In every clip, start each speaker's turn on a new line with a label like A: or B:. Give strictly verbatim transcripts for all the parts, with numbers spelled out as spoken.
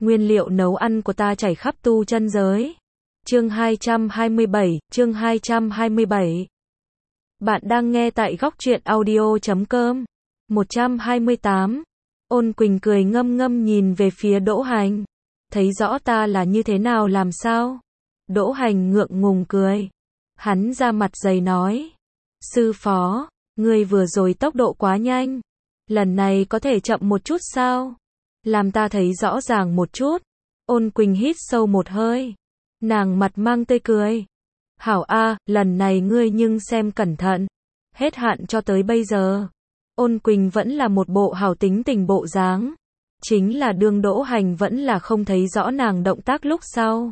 A: Nguyên liệu nấu ăn của ta chảy khắp tu chân giới. Chương hai trăm hai mươi bảy, chương hai trăm hai mươi bảy. Bạn đang nghe tại góc truyện audio chấm com. một trăm hai mươi tám. Ôn Quỳnh cười ngâm ngâm nhìn về phía Đỗ Hành. Thấy rõ ta là như thế nào làm sao? Đỗ Hành ngượng ngùng cười. Hắn ra mặt dày nói. Sư phó, ngươi vừa rồi tốc độ quá nhanh. Lần này có thể chậm một chút sao? Làm ta thấy rõ ràng một chút. Ôn Quỳnh hít sâu một hơi. Nàng mặt mang tươi cười. Hảo a, lần này ngươi nhưng xem cẩn thận. Hết hạn cho tới bây giờ. Ôn Quỳnh vẫn là một bộ hảo tính tình bộ dáng. Chính là đương Đỗ Hành vẫn là không thấy rõ nàng động tác lúc sau.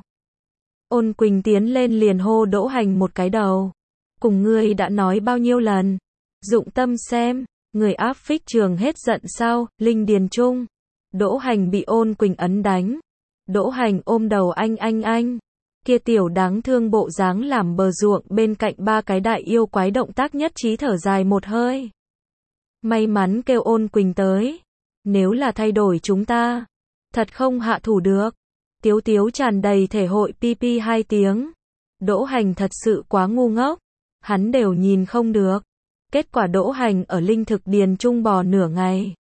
A: Ôn Quỳnh tiến lên liền hô Đỗ Hành một cái đầu. Cùng ngươi đã nói bao nhiêu lần. Dụng tâm xem, người áp phích trường hết giận sao, Linh Điền Trung. Đỗ Hành bị Ôn Quỳnh ấn đánh. Đỗ Hành ôm đầu anh anh anh. Kia tiểu đáng thương bộ dáng làm bờ ruộng bên cạnh ba cái đại yêu quái động tác nhất trí thở dài một hơi. May mắn kêu Ôn Quỳnh tới. Nếu là thay đổi chúng ta, thật không hạ thủ được. Tiếu Tiếu tràn đầy thể hội pi pi hai tiếng. Đỗ Hành thật sự quá ngu ngốc. Hắn đều nhìn không được. Kết quả Đỗ Hành ở linh thực điền trung bò nửa ngày.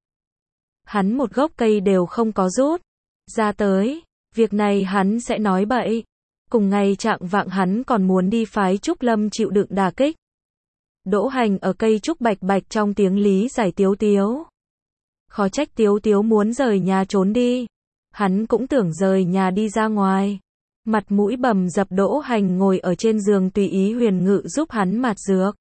A: Hắn một gốc cây đều không có rút ra tới. Việc này hắn sẽ nói bậy. Cùng ngày trạng vạng hắn còn muốn đi phái Trúc Lâm chịu đựng đả kích. Đỗ Hành ở cây trúc bạch bạch trong tiếng lý giải Tiếu Tiếu. Khó trách Tiếu Tiếu muốn rời nhà trốn đi. Hắn cũng tưởng rời nhà đi ra ngoài. Mặt mũi bầm dập Đỗ Hành ngồi ở trên giường tùy ý Huyền Ngự giúp hắn mạt dược.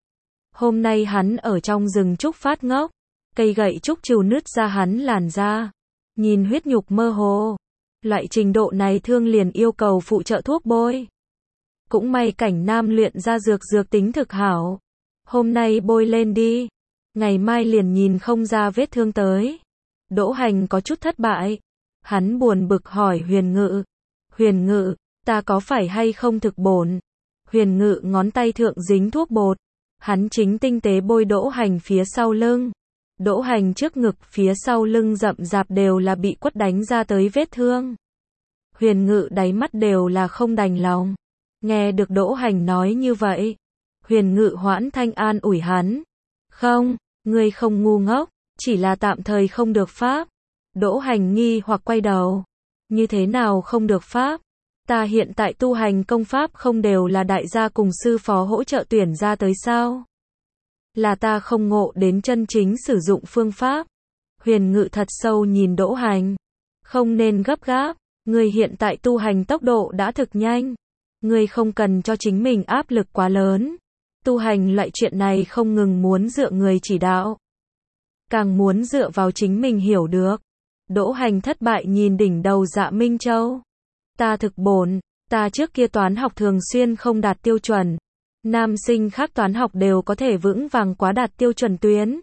A: Hôm nay hắn ở trong rừng trúc phát ngốc. Cây gậy trúc trừu nứt ra hắn làn da. Nhìn huyết nhục mơ hồ. Loại trình độ này thương liền yêu cầu phụ trợ thuốc bôi. Cũng may Cảnh Nam luyện ra dược dược tính thực hảo. Hôm nay bôi lên đi. Ngày mai liền nhìn không ra vết thương tới. Đỗ Hành có chút thất bại. Hắn buồn bực hỏi Huyền Ngự. Huyền Ngự, ta có phải hay không thực bổn? Huyền Ngự ngón tay thượng dính thuốc bột. Hắn chính tinh tế bôi Đỗ Hành phía sau lưng. Đỗ Hành trước ngực phía sau lưng rậm rạp đều là bị quất đánh ra tới vết thương. Huyền Ngự đáy mắt đều là không đành lòng. Nghe được Đỗ Hành nói như vậy. Huyền Ngự hoãn thanh an ủi hắn. Không, ngươi không ngu ngốc, chỉ là tạm thời không được pháp. Đỗ Hành nghi hoặc quay đầu. Như thế nào không được pháp? Ta hiện tại tu hành công pháp không đều là đại gia cùng sư phó hỗ trợ tuyển ra tới sao? Là ta không ngộ đến chân chính sử dụng phương pháp. Huyền Ngự thật sâu nhìn Đỗ Hành. Không nên gấp gáp, ngươi hiện tại tu hành tốc độ đã thực nhanh. Ngươi không cần cho chính mình áp lực quá lớn. Tu hành loại chuyện này không ngừng muốn dựa người chỉ đạo. Càng muốn dựa vào chính mình hiểu được. Đỗ Hành thất bại nhìn đỉnh đầu Dạ Minh Châu. Ta thực bổn, ta trước kia toán học thường xuyên không đạt tiêu chuẩn. Nam sinh khác toán học đều có thể vững vàng quá đạt tiêu chuẩn tuyến.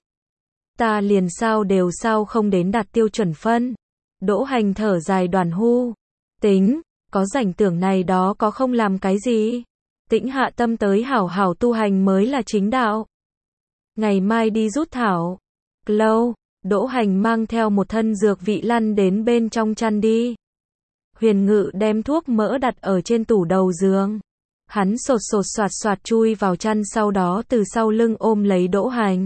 A: Ta liền sao đều sao không đến đạt tiêu chuẩn phân. Đỗ Hành thở dài đoàn hu. Tính, có rảnh tưởng này đó có không làm cái gì. Tĩnh hạ tâm tới hảo hảo tu hành mới là chính đạo. Ngày mai đi rút thảo. Lâu, Đỗ Hành mang theo một thân dược vị lăn đến bên trong chăn đi. Huyền Ngự đem thuốc mỡ đặt ở trên tủ đầu giường. Hắn sột sột soạt soạt chui vào chăn sau đó từ sau lưng ôm lấy Đỗ Hành.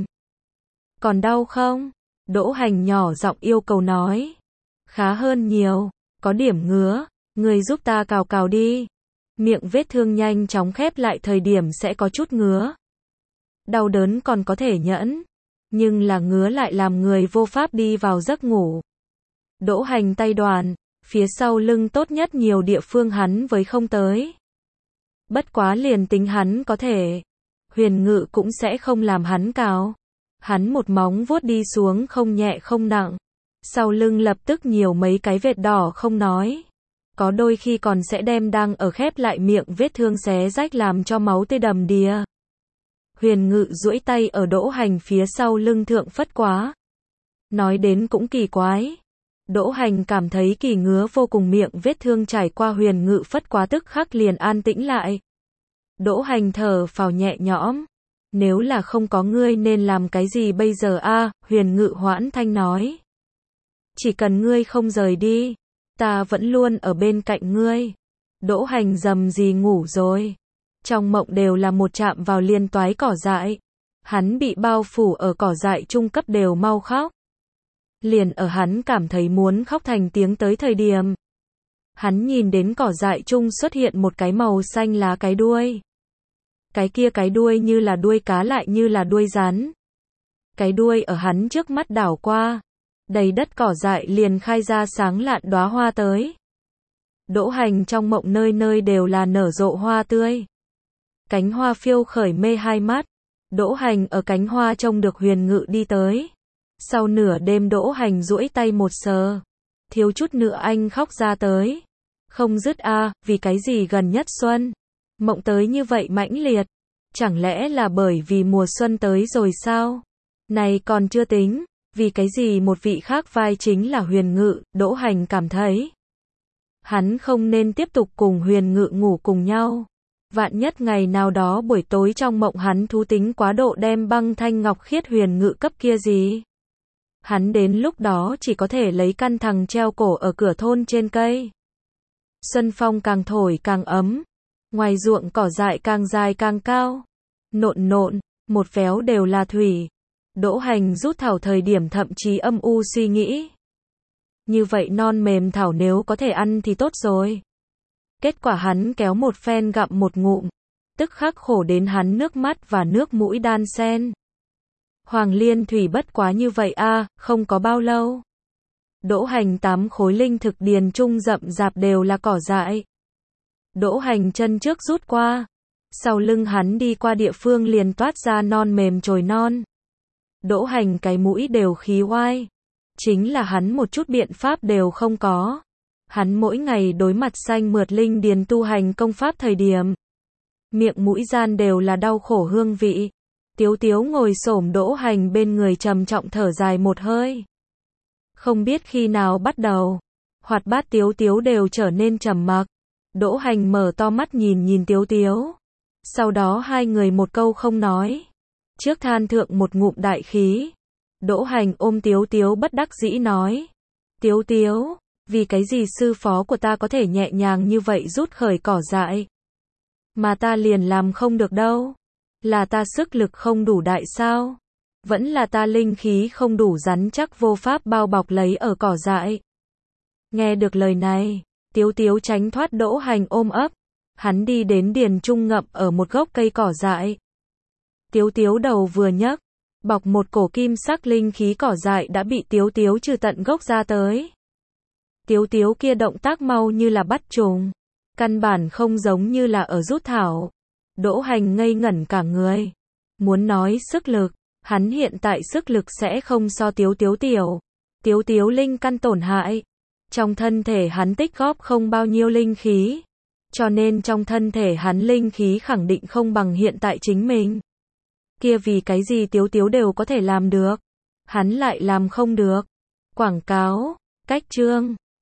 A: Còn đau không? Đỗ Hành nhỏ giọng yêu cầu nói. Khá hơn nhiều, có điểm ngứa, người giúp ta cào cào đi. Miệng vết thương nhanh chóng khép lại thời điểm sẽ có chút ngứa. Đau đớn còn có thể nhẫn, nhưng là ngứa lại làm người vô pháp đi vào giấc ngủ. Đỗ Hành tay đoàn, phía sau lưng tốt nhất nhiều địa phương hắn với không tới. Bất quá liền tính hắn có thể, Huyền Ngự cũng sẽ không làm hắn cào. Hắn một móng vuốt đi xuống không nhẹ không nặng. Sau lưng lập tức nhiều mấy cái vệt đỏ không nói. Có đôi khi còn sẽ đem đang ở khép lại miệng vết thương xé rách làm cho máu tươi đầm đìa. Huyền Ngự duỗi tay ở Đỗ Hành phía sau lưng thượng phất quá. Nói đến cũng kỳ quái. Đỗ Hành cảm thấy kỳ ngứa vô cùng, miệng vết thương trải qua Huyền Ngự phất quá tức khắc liền an tĩnh lại. Đỗ Hành thở phào nhẹ nhõm. Nếu là không có ngươi nên làm cái gì bây giờ a? Huyền Ngự hoãn thanh nói. Chỉ cần ngươi không rời đi, Ta vẫn luôn ở bên cạnh ngươi. Đỗ Hành rầm rì ngủ rồi. Trong mộng đều là một chạm vào liền toái cỏ dại. Hắn bị bao phủ ở cỏ dại trung cấp đều mau khóc. Liền ở hắn cảm thấy muốn khóc thành tiếng tới thời điểm. Hắn nhìn đến cỏ dại trung xuất hiện một cái màu xanh lá cái đuôi. Cái kia cái đuôi như là đuôi cá lại như là đuôi rắn. Cái đuôi ở hắn trước mắt đảo qua. Đầy đất cỏ dại liền khai ra sáng lạn đóa hoa tới. Đỗ Hành trong mộng nơi nơi đều là nở rộ hoa tươi. Cánh hoa phiêu khởi mê hai mắt. Đỗ Hành ở cánh hoa trông được Huyền Ngự đi tới. Sau nửa đêm Đỗ Hành duỗi tay một sờ. Thiếu chút nữa anh khóc ra tới. Không dứt a, à, vì cái gì gần nhất xuân. Mộng tới như vậy mãnh liệt. Chẳng lẽ là bởi vì mùa xuân tới rồi sao? Này còn chưa tính. Vì cái gì một vị khác vai chính là Huyền Ngự, Đỗ Hành cảm thấy. Hắn không nên tiếp tục cùng Huyền Ngự ngủ cùng nhau. Vạn nhất ngày nào đó buổi tối trong mộng hắn thú tính quá độ đem băng thanh ngọc khiết Huyền Ngự cấp kia gì. Hắn đến lúc đó chỉ có thể lấy căn thằng treo cổ ở cửa thôn trên cây. Xuân phong càng thổi càng ấm. Ngoài ruộng cỏ dại càng dài càng cao. Nộn nộn, một véo đều là thủy. Đỗ Hành rút thảo thời điểm thậm chí âm u suy nghĩ. Như vậy non mềm thảo nếu có thể ăn thì tốt rồi. Kết quả hắn kéo một phen gặm một ngụm. Tức khắc khổ đến hắn nước mắt và nước mũi đan xen. Hoàng Liên thủy bất quá như vậy a, à, không có bao lâu. Đỗ Hành tám khối linh thực điền trung rậm rạp đều là cỏ dại. Đỗ Hành chân trước rút qua. Sau lưng hắn đi qua địa phương liền toát ra non mềm chồi non. Đỗ Hành cái mũi đều khí oai. Chính là hắn một chút biện pháp đều không có. Hắn mỗi ngày đối mặt xanh mượt linh điền tu hành công pháp thời điểm. Miệng mũi gian đều là đau khổ hương vị. Tiếu Tiếu ngồi xổm Đỗ Hành bên người trầm trọng thở dài một hơi. Không biết khi nào bắt đầu. Hoạt bát Tiếu Tiếu đều trở nên trầm mặc. Đỗ Hành mở to mắt nhìn nhìn Tiếu Tiếu. Sau đó hai người một câu không nói. Trước than thượng một ngụm đại khí. Đỗ Hành ôm Tiếu Tiếu bất đắc dĩ nói. Tiếu Tiếu, vì cái gì sư phó của ta có thể nhẹ nhàng như vậy rút khởi cỏ dại. Mà ta liền làm không được đâu. Là ta sức lực không đủ đại sao? Vẫn là ta linh khí không đủ rắn chắc vô pháp bao bọc lấy ở cỏ dại. Nghe được lời này, Tiếu Tiếu tránh thoát Đỗ Hành ôm ấp. Hắn đi đến điền trung ngậm ở một gốc cây cỏ dại. Tiếu Tiếu đầu vừa nhấc, bọc một cổ kim sắc linh khí cỏ dại đã bị Tiếu Tiếu trừ tận gốc ra tới. Tiếu Tiếu kia động tác mau như là bắt trùng, căn bản không giống như là ở rút thảo. Đỗ Hành ngây ngẩn cả người. Muốn nói sức lực, hắn hiện tại sức lực sẽ không so Tiếu Tiếu tiểu. Tiếu Tiếu linh căn tổn hại. Trong thân thể hắn tích góp không bao nhiêu linh khí. Cho nên trong thân thể hắn linh khí khẳng định không bằng hiện tại chính mình. Kia vì cái gì Tiếu Tiếu đều có thể làm được. Hắn lại làm không được. Quảng cáo, cách chương.